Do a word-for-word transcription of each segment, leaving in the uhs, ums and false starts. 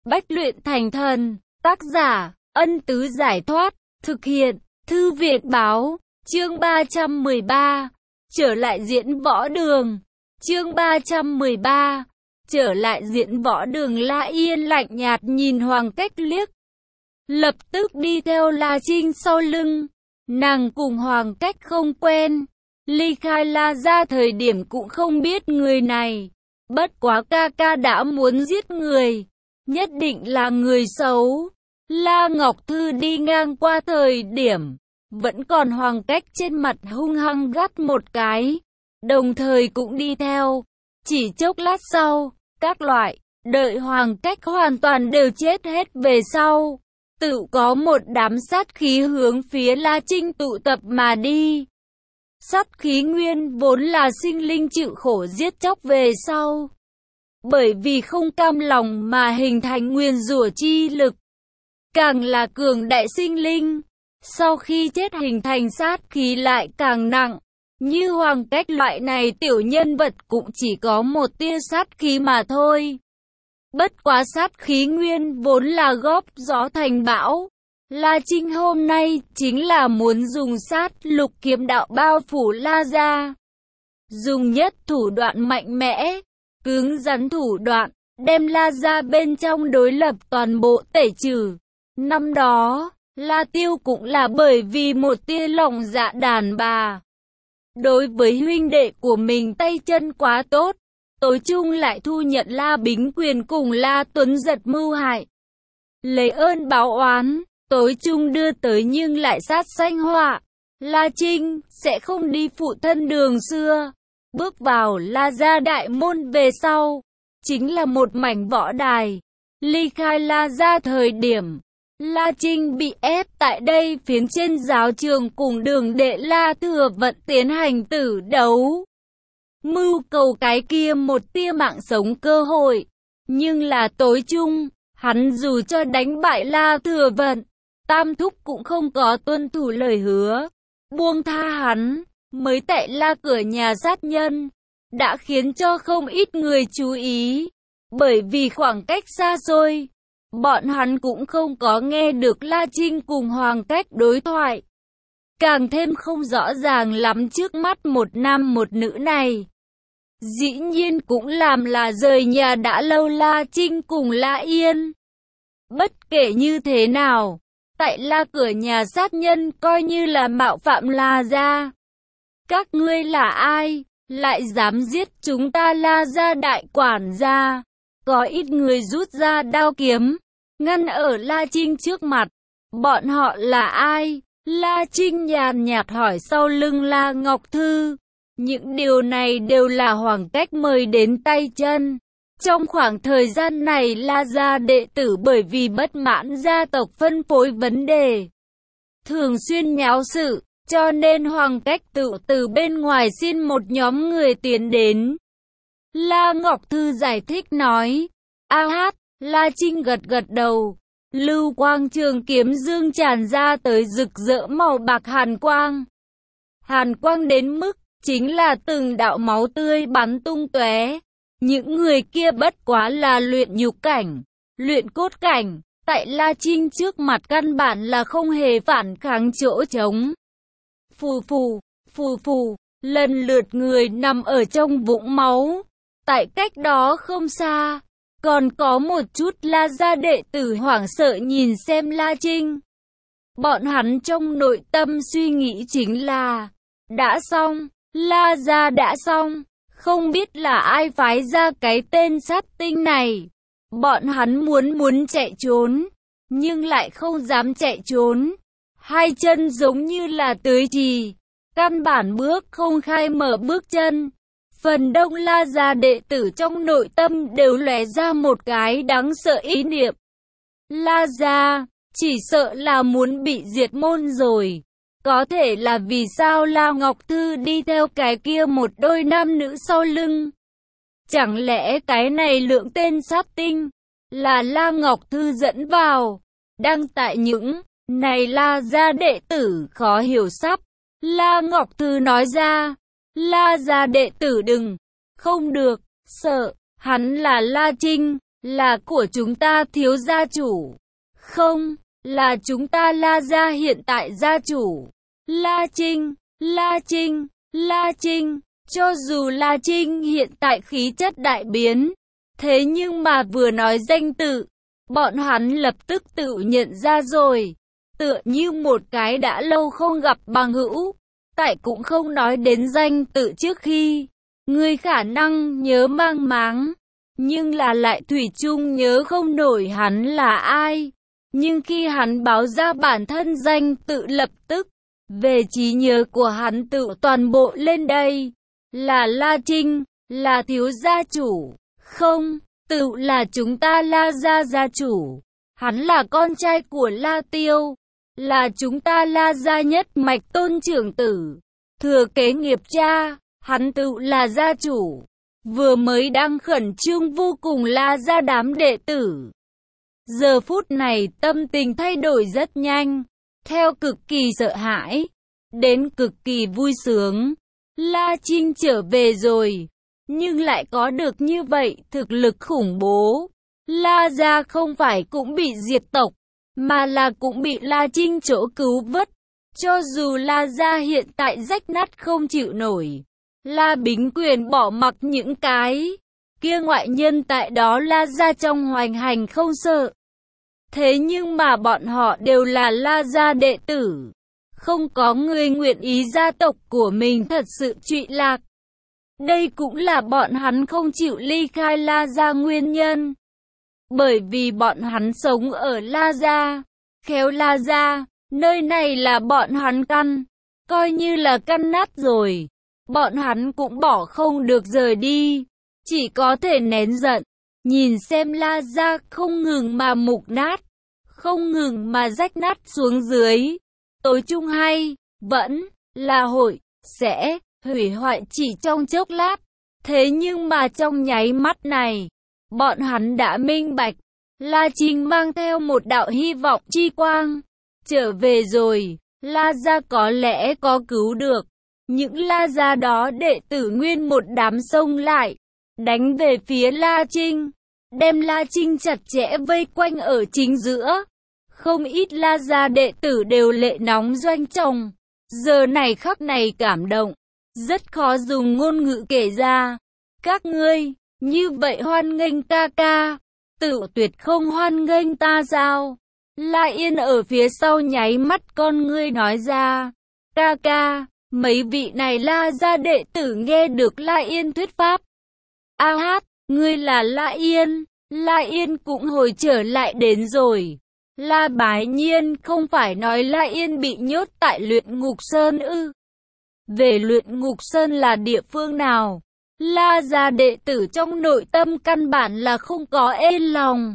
Bách luyện thành thần, tác giả, Ân Tứ Giải Thoát, thực hiện, Thư Việt Báo, chương ba trăm mười ba, trở lại diễn võ đường, chương ba trăm mười ba, trở lại diễn võ đường. La Yên lạnh nhạt nhìn Hoàng Cách liếc, lập tức đi theo La Trinh sau lưng, nàng cùng Hoàng Cách không quen, ly khai La gia thời điểm cũng không biết người này, bất quá ca ca đã muốn giết người, nhất định là người xấu. La Ngọc Thư đi ngang qua thời điểm, vẫn còn Hoàng Cách trên mặt hung hăng gắt một cái, đồng thời cũng đi theo. Chỉ chốc lát sau, các loại, đợi Hoàng Cách hoàn toàn đều chết hết về sau, tự có một đám sát khí hướng phía La Trinh tụ tập mà đi. Sát khí nguyên vốn là sinh linh chịu khổ giết chóc về sau, bởi vì không cam lòng mà hình thành nguyên rủa chi lực, càng là cường đại sinh linh, sau khi chết hình thành sát khí lại càng nặng. Như Hoàng Cách loại này tiểu nhân vật cũng chỉ có một tia sát khí mà thôi. Bất quá sát khí nguyên vốn là góp gió thành bão. La Trinh hôm nay chính là muốn dùng sát lục kiếm đạo bao phủ La gia, dùng nhất thủ đoạn mạnh mẽ, cứng rắn thủ đoạn, đem La gia bên trong đối lập toàn bộ tẩy trừ. Năm đó, La Tiêu cũng là bởi vì một tia lòng dạ đàn bà, đối với huynh đệ của mình tay chân quá tốt, tối chung lại thu nhận La Bính Quyền cùng La Tuấn Giật mưu hại, lấy ơn báo oán, tối chung đưa tới nhưng lại sát sanh họa. La Trinh sẽ không đi phụ thân đường xưa, bước vào La gia đại môn về sau, chính là một mảnh võ đài. Ly khai La gia thời điểm, La Trinh bị ép tại đây phiến trên giáo trường cùng đường đệ La Thừa Vận tiến hành tử đấu, mưu cầu cái kia một tia mạng sống cơ hội. Nhưng là tối chung, hắn dù cho đánh bại La Thừa Vận, Tam Thúc cũng không có tuân thủ lời hứa, buông tha hắn, mới tại La cửa nhà sát nhân, đã khiến cho không ít người chú ý, bởi vì khoảng cách xa xôi, bọn hắn cũng không có nghe được La Trinh cùng Hoàng Cách đối thoại, càng thêm không rõ ràng lắm trước mắt một nam một nữ này. Dĩ nhiên cũng làm là rời nhà đã lâu La Trinh cùng La Yên. Bất kể như thế nào, tại La cửa nhà sát nhân coi như là mạo phạm La gia. Các ngươi là ai, lại dám giết chúng ta La gia đại quản gia? Có ít người rút ra đao kiếm, ngăn ở La Trinh trước mặt. Bọn họ là ai? La Trinh nhàn nhạt hỏi sau lưng La Ngọc Thư. Những điều này đều là Hoàng Cách mời đến tay chân. Trong khoảng thời gian này La gia đệ tử bởi vì bất mãn gia tộc phân phối vấn đề, thường xuyên nháo sự, cho nên Hoàng Cách tự từ bên ngoài xin một nhóm người tiến đến. La Ngọc Thư giải thích nói. A hát, La Trinh gật gật đầu. Lưu quang trường kiếm dương tràn ra tới rực rỡ màu bạc hàn quang. Hàn quang đến mức chính là từng đạo máu tươi bắn tung tóe. Những người kia bất quá là luyện nhục cảnh, luyện cốt cảnh, tại La Trinh trước mặt căn bản là không hề phản kháng chỗ trống. Phù phù, phù phù, lần lượt người nằm ở trong vũng máu. Tại cách đó không xa, còn có một chút La gia đệ tử hoảng sợ nhìn xem La Trinh. Bọn hắn trong nội tâm suy nghĩ chính là, đã xong, La gia đã xong. Không biết là ai phái ra cái tên sát tinh này. Bọn hắn muốn muốn chạy trốn, nhưng lại không dám chạy trốn. Hai chân giống như là tưới trì, căn bản bước không khai mở bước chân. Phần đông La gia đệ tử trong nội tâm đều lóe ra một cái đáng sợ ý niệm. La gia, chỉ sợ là muốn bị diệt môn rồi. Có thể là vì sao La Ngọc Thư đi theo cái kia một đôi nam nữ sau lưng. Chẳng lẽ cái này lượng tên sát tinh là La Ngọc Thư dẫn vào? Đang tại những này La gia đệ tử khó hiểu sắp. La Ngọc Thư nói ra, La gia đệ tử đừng, không được, sợ, hắn là La Trinh, là của chúng ta thiếu gia chủ. Không, là chúng ta La gia hiện tại gia chủ. La Trinh, La Trinh, La Trinh, cho dù La Trinh hiện tại khí chất đại biến, thế nhưng mà vừa nói danh tự, bọn hắn lập tức tự nhận ra rồi, tựa như một cái đã lâu không gặp bằng hữu, tại cũng không nói đến danh tự trước khi, người khả năng nhớ mang máng, nhưng là lại thủy chung nhớ không nổi hắn là ai. Nhưng khi hắn báo ra bản thân danh tự lập tức, về trí nhớ của hắn tự toàn bộ lên đây, là La Trinh, là thiếu gia chủ, không, tự là chúng ta La gia gia chủ, hắn là con trai của La Tiêu, là chúng ta La gia nhất mạch tôn trưởng tử, thừa kế nghiệp cha, hắn tự là gia chủ, vừa mới đang khẩn trương vô cùng La gia đám đệ tử. Giờ phút này tâm tình thay đổi rất nhanh, theo cực kỳ sợ hãi, đến cực kỳ vui sướng. La Trinh trở về rồi, nhưng lại có được như vậy thực lực khủng bố. La gia không phải cũng bị diệt tộc, mà là cũng bị La Trinh chỗ cứu vớt. Cho dù La gia hiện tại rách nát không chịu nổi, La Bính Quyền bỏ mặc những cái kia ngoại nhân tại đó La gia trong hoành hành không sợ. Thế nhưng mà bọn họ đều là La gia đệ tử. Không có người nguyện ý gia tộc của mình thật sự trụy lạc. Đây cũng là bọn hắn không chịu ly khai La gia nguyên nhân. Bởi vì bọn hắn sống ở La gia, khéo La gia, nơi này là bọn hắn căn, coi như là căn nát rồi. Bọn hắn cũng bỏ không được rời đi, chỉ có thể nén giận, nhìn xem La gia không ngừng mà mục nát, không ngừng mà rách nát xuống dưới. Tối chung hay, vẫn là hội, sẽ hủy hoại chỉ trong chốc lát. Thế nhưng mà trong nháy mắt này, bọn hắn đã minh bạch, La Trinh mang theo một đạo hy vọng chi quang, trở về rồi, La gia có lẽ có cứu được. Những La gia đó đệ tử nguyên một đám xông lại, đánh về phía La Trinh, đem La Trinh chặt chẽ vây quanh ở chính giữa. Không ít La gia đệ tử đều lệ nóng doanh trọng, giờ này khắc này cảm động, rất khó dùng ngôn ngữ kể ra. Các ngươi, như vậy hoan nghênh ca ca, tự tuyệt không hoan nghênh ta sao? La Yên ở phía sau nháy mắt con ngươi nói ra, ca ca, mấy vị này La gia đệ tử nghe được La Yên thuyết pháp. A hát, ngươi là La Yên, La Yên cũng hồi trở lại đến rồi. La Bái Nhiên không phải nói La Yên bị nhốt tại Luyện Ngục Sơn ư? Về Luyện Ngục Sơn là địa phương nào? La gia đệ tử trong nội tâm căn bản là không có ên lòng.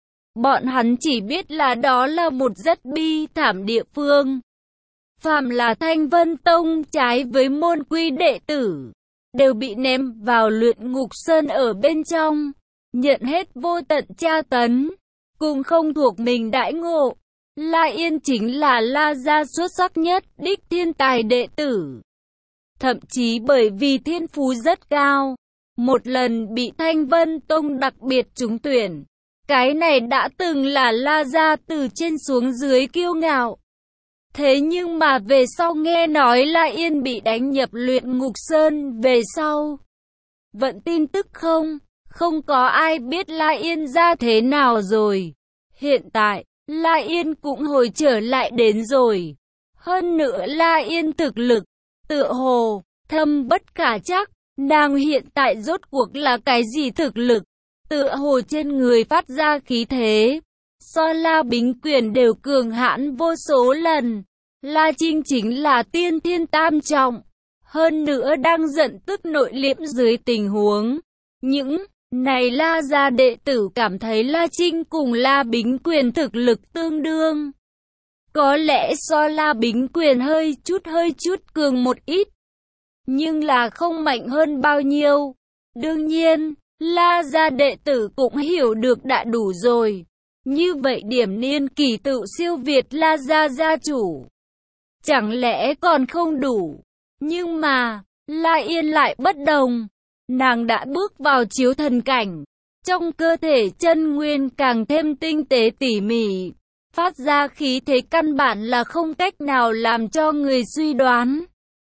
Bọn hắn chỉ biết là đó là một rất bi thảm địa phương. Phàm là Thanh Vân Tông trái với môn quy đệ tử, đều bị ném vào Luyện Ngục Sơn ở bên trong, nhận hết vô tận tra tấn, cùng không thuộc mình đãi ngộ. La Yên chính là La gia xuất sắc nhất đích thiên tài đệ tử. Thậm chí bởi vì thiên phú rất cao, một lần bị Thanh Vân Tông đặc biệt trúng tuyển. Cái này đã từng là La gia từ trên xuống dưới kiêu ngạo. Thế nhưng mà về sau nghe nói La Yên bị đánh nhập Luyện Ngục Sơn về sau. Vận tin tức không? Không có ai biết La Yên ra thế nào rồi. Hiện tại, La Yên cũng hồi trở lại đến rồi. Hơn nữa La Yên thực lực, tựa hồ, thâm bất khả chắc. Nàng hiện tại rốt cuộc là cái gì thực lực? Tựa hồ trên người phát ra khí thế. So La Bính Quyền đều cường hãn vô số lần. La Trinh chính là tiên thiên tam trọng. Hơn nữa đang giận tức nội liễm dưới tình huống. Những này La gia đệ tử cảm thấy La Trinh cùng La Bính Quyền thực lực tương đương. Có lẽ so La Bính Quyền hơi chút hơi chút cường một ít. Nhưng là không mạnh hơn bao nhiêu. Đương nhiên, La gia đệ tử cũng hiểu được đã đủ rồi. Như vậy điểm niên kỳ tự siêu việt La gia gia chủ. Chẳng lẽ còn không đủ? Nhưng mà, La Yên lại bất đồng. Nàng đã bước vào chiếu thần cảnh. Trong cơ thể chân nguyên càng thêm tinh tế tỉ mỉ, phát ra khí thế căn bản là không cách nào làm cho người suy đoán.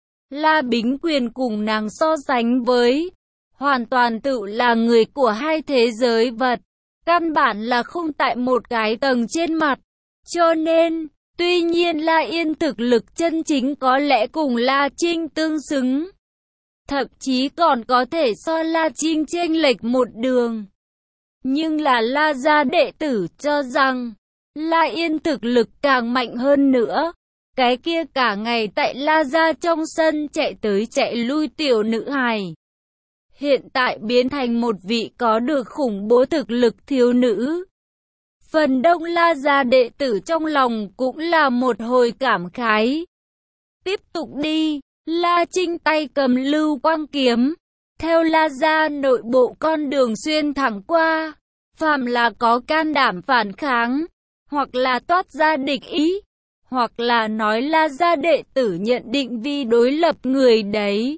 La Bính Quyền cùng nàng so sánh với, hoàn toàn tự là người của hai thế giới vật, căn bản là không tại một cái tầng trên mặt. Cho nên, tuy nhiên La Yên thực lực chân chính có lẽ cùng La Trinh tương xứng, thậm chí còn có thể so La Trinh chênh lệch một đường. Nhưng là La gia đệ tử cho rằng, La Yên thực lực càng mạnh hơn nữa. Cái kia cả ngày tại La gia trong sân chạy tới chạy lui tiểu nữ hài, hiện tại biến thành một vị có được khủng bố thực lực thiếu nữ. Phần đông La gia đệ tử trong lòng cũng là một hồi cảm khái. Tiếp tục đi, La Trinh tay cầm lưu quang kiếm, theo La gia nội bộ con đường xuyên thẳng qua. Phàm là có can đảm phản kháng, hoặc là toát ra địch ý, hoặc là nói La gia đệ tử nhận định vi đối lập người đấy,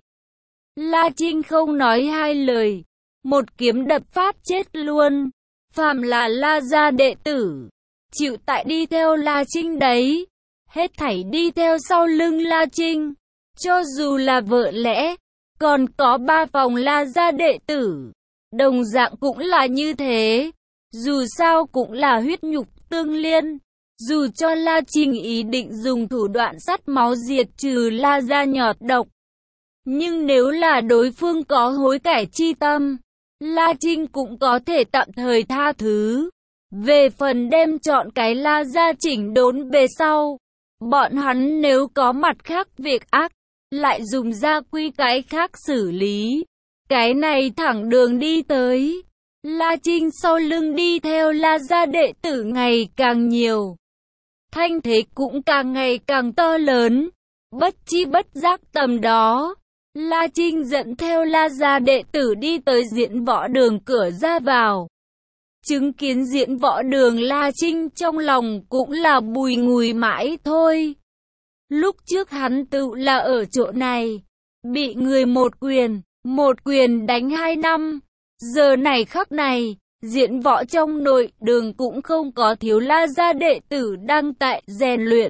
La Trinh không nói hai lời, một kiếm đập phát chết luôn. Phàm là La gia đệ tử, chịu tại đi theo La Trinh đấy, hết thảy đi theo sau lưng La Trinh, cho dù là vợ lẽ, còn có ba phòng La gia đệ tử, đồng dạng cũng là như thế. Dù sao cũng là huyết nhục tương liên, dù cho La Trinh ý định dùng thủ đoạn sắt máu diệt trừ La gia nhọt độc, nhưng nếu là đối phương có hối cải chi tâm, La Trinh cũng có thể tạm thời tha thứ. Về phần đem chọn cái La gia chỉnh đốn về sau, bọn hắn nếu có mặt khác việc ác, lại dùng gia quy cái khác xử lý. Cái này thẳng đường đi tới. La Trinh sau lưng đi theo La gia đệ tử ngày càng nhiều, thanh thế cũng càng ngày càng to lớn. Bất chi bất giác tầm đó, La Trinh dẫn theo La gia đệ tử đi tới diễn võ đường cửa ra vào. Chứng kiến diễn võ đường, La Trinh trong lòng cũng là bùi ngùi mãi thôi. Lúc trước hắn tự là ở chỗ này, bị người một quyền, một quyền đánh hai năm. Giờ này khắc này, diễn võ trong nội đường cũng không có thiếu La gia đệ tử đang tại rèn luyện.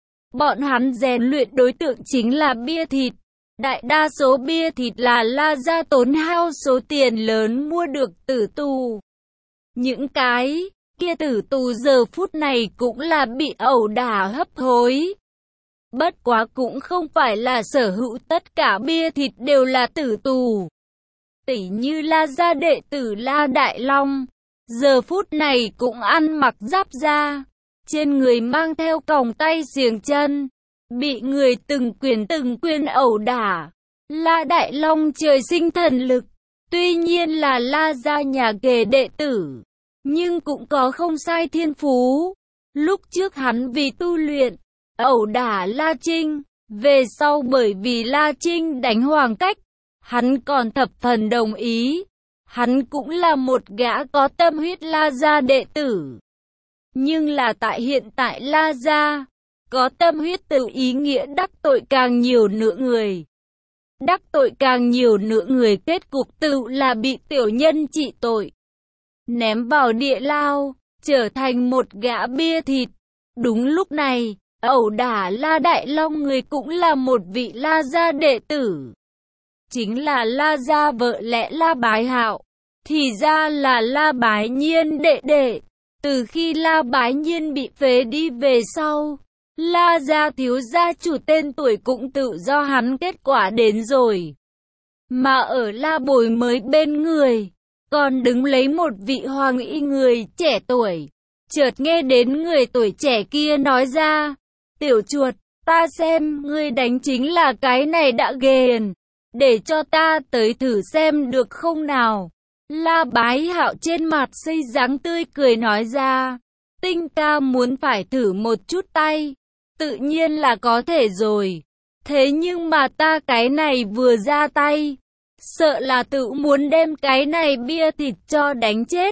Bọn hắn rèn luyện đối tượng chính là bia thịt. Đại đa số bia thịt là La gia tốn hao số tiền lớn mua được tử tù. Những cái kia tử tù giờ phút này cũng là bị ẩu đả hấp hối. Bất quá cũng không phải là sở hữu tất cả bia thịt đều là tử tù. Tỷ như La gia đệ tử La Đại Long, giờ phút này cũng ăn mặc giáp da, trên người mang theo còng tay xiềng chân, bị người từng quyền từng quyền ẩu đả. La Đại Long trời sinh thần lực, tuy nhiên là La gia nhà nghề đệ tử, nhưng cũng có không sai thiên phú. Lúc trước hắn vì tu luyện, ẩu đả La Trinh, về sau bởi vì La Trinh đánh Hoàng Cách, hắn còn thập phần đồng ý. Hắn cũng là một gã có tâm huyết La gia đệ tử. Nhưng là tại hiện tại La gia, có tâm huyết từ ý nghĩa đắc tội càng nhiều nữa người. Đắc tội càng nhiều nữa người, kết cục tự là bị tiểu nhân trị tội, ném vào địa lao, trở thành một gã bia thịt. Đúng lúc này, ẩu đả La Đại Long người cũng là một vị La gia đệ tử. Chính là La gia vợ lẽ La Bái Hạo, thì ra là La Bái Nhiên đệ đệ. Từ khi La Bái Nhiên bị phế đi về sau, La gia thiếu gia chủ tên tuổi cũng tự do hắn kết quả đến rồi. Mà ở La Bồi mới bên người, còn đứng lấy một vị hoàng y người trẻ tuổi. Chợt nghe đến người tuổi trẻ kia nói ra, tiểu chuột, ta xem ngươi đánh chính là cái này đã ghiền, để cho ta tới thử xem được không nào. La Bái Hạo trên mặt xây dáng tươi cười nói ra, Tinh ca muốn phải thử một chút tay, tự nhiên là có thể rồi. Thế nhưng mà ta cái này vừa ra tay, sợ là tự muốn đem cái này bia thịt cho đánh chết.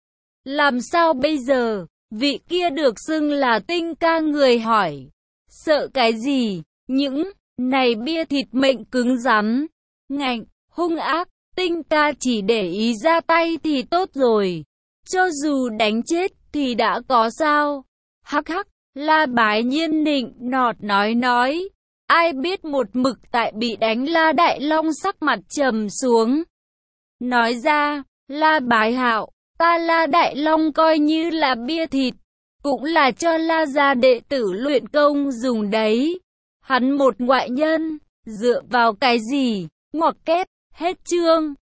Làm sao bây giờ? Vị kia được xưng là Tinh ca người hỏi. Sợ cái gì? Những này bia thịt mệnh cứng rắn, ngạnh, hung ác, Tinh ca chỉ để ý ra tay thì tốt rồi. Cho dù đánh chết thì đã có sao. Hắc hắc, La Bái Nhiên nịnh nọt nói nói. Ai biết một mực tại bị đánh La Đại Long sắc mặt trầm xuống. Nói ra, La Bái Hạo, ta La Đại Long coi như là bia thịt, cũng là cho La gia đệ tử luyện công dùng đấy. Hắn một ngoại nhân, dựa vào cái gì? Ngoặc kép, hết chương.